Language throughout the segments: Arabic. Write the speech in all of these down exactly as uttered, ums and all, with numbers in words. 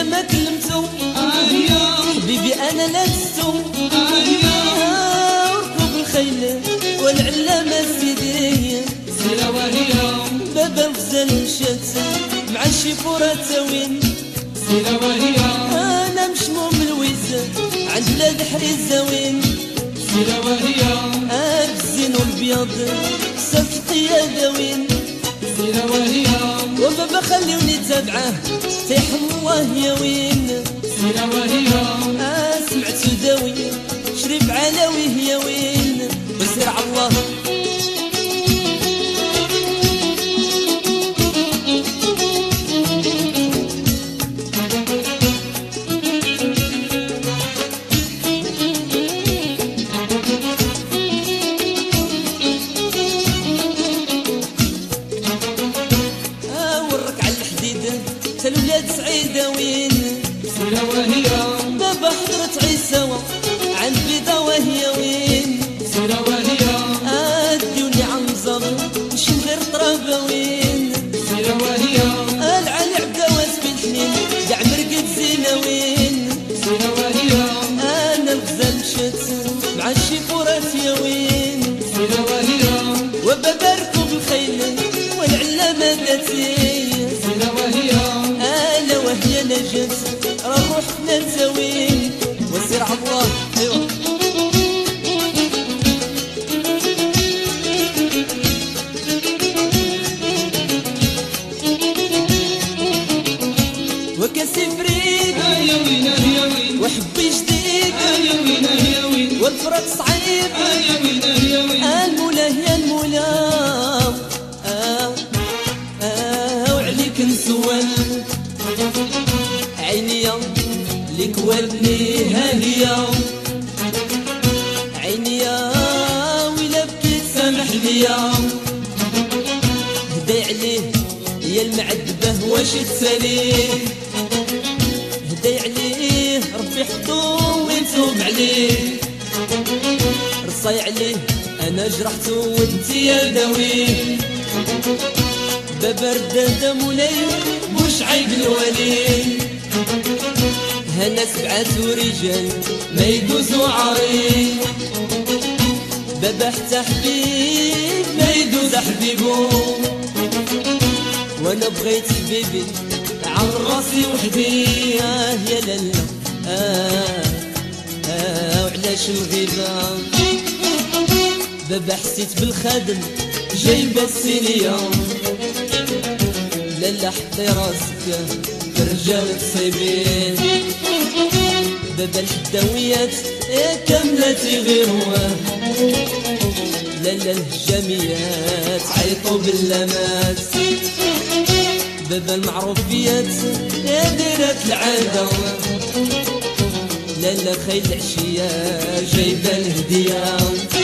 ما كلمتو حبيبي انا لبستو وركب الخيل والعلامة سيدي سيرة وهي بابا الغزال مشات مع الشيفورة تاوين سيرة وهي انا مشموم الويز عند بلاد حريزة وين سيرة وهي الزين والبياض سلك القيادة وين سيرة وهي وبابا خليوني تابعه تيحم الله يا وين سيرة وهي آه سمعت سوداوي شريف علاوي يا وين وسير على الله الولاد سعيدة وين سيرة وهي بابا حضرت عيساوة عند بيضا وهي وين سيرة وهي اديوني عنزر نشم غير طرابة وين سيرة وهي العلي عبداوات بالحنين قاع مرقد زينة وين سيرة وهي انا الغزال مشات مع الشيفورات يا وين سيرة وهي وبابا ركب الخيل والعلامة ذاتي سيرة وهي انا وهي نجت راه روحنا نساوين وسير على الله ايوا وكاسي فريد يا وين يا وين وحبي جديد يا وين يا وين والفرق صعيب يا وين يا وين المولى يا المولى آه آه وعليك نسول عيني لك ودني هاليا عيني ولا بكيت سامح ليا هداي عليه يا المعذبة واش تساليه هداي عليه ربي حطو ويتوب عليه رصاي عليه انا جرحتو وانتي يا داويه بابا ردادة مولاي مش عيب الولي هنا سبعة ورجال ما يدوزوا عري بابا حتى حبيب ما يدوز حبيبو وانا بغيت حبيبي عن راسي وحدي آه يا لالا آه آه وعلاش الغيبة بابا حسيت بالخادم جايبة السينية لالا حطي راسك الرجال تصيبين بابا الحداويات كاملة غير هواه لالا الهجاميات عيطوا باللامات بابا المعروفيات ديرات العادة لالا خيل العشية جايبة الهدية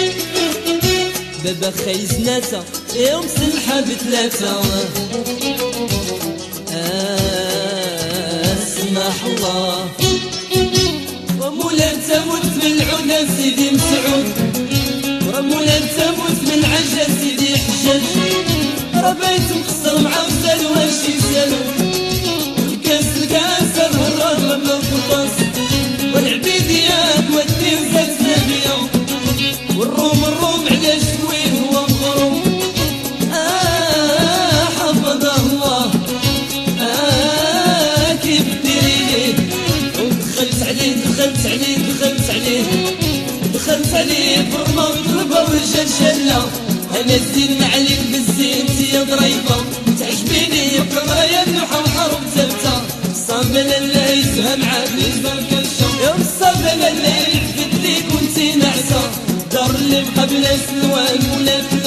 بابا خيل زناتة يوم سلحة بثلاثة آه سمح الله ومولا تموت من العلا سيدي مسعود ومولا تموت من عجة سيدي حجاج ربيت مقصر مع وسال واشي سالو الكاس الكاس الهرار لما القرطاس والعبيديات والدين زاد زابية والروم الروم على شويه هو مغروم آه حفظه الله آه كيف ديري ودخلت عليه دخلت عليه دخلت عليه دخلت عليه برمى وضربة ورجال شلة انا الزين عليك بالزين يا ضريبة تعجبيني بكرة يا النحا وحرب زبتة صابة لالا يزهى معاك يزهى الكرشة يوم صابة لالا يعفد ليك وانتي نعسة دار اللي قبل سلوان ولا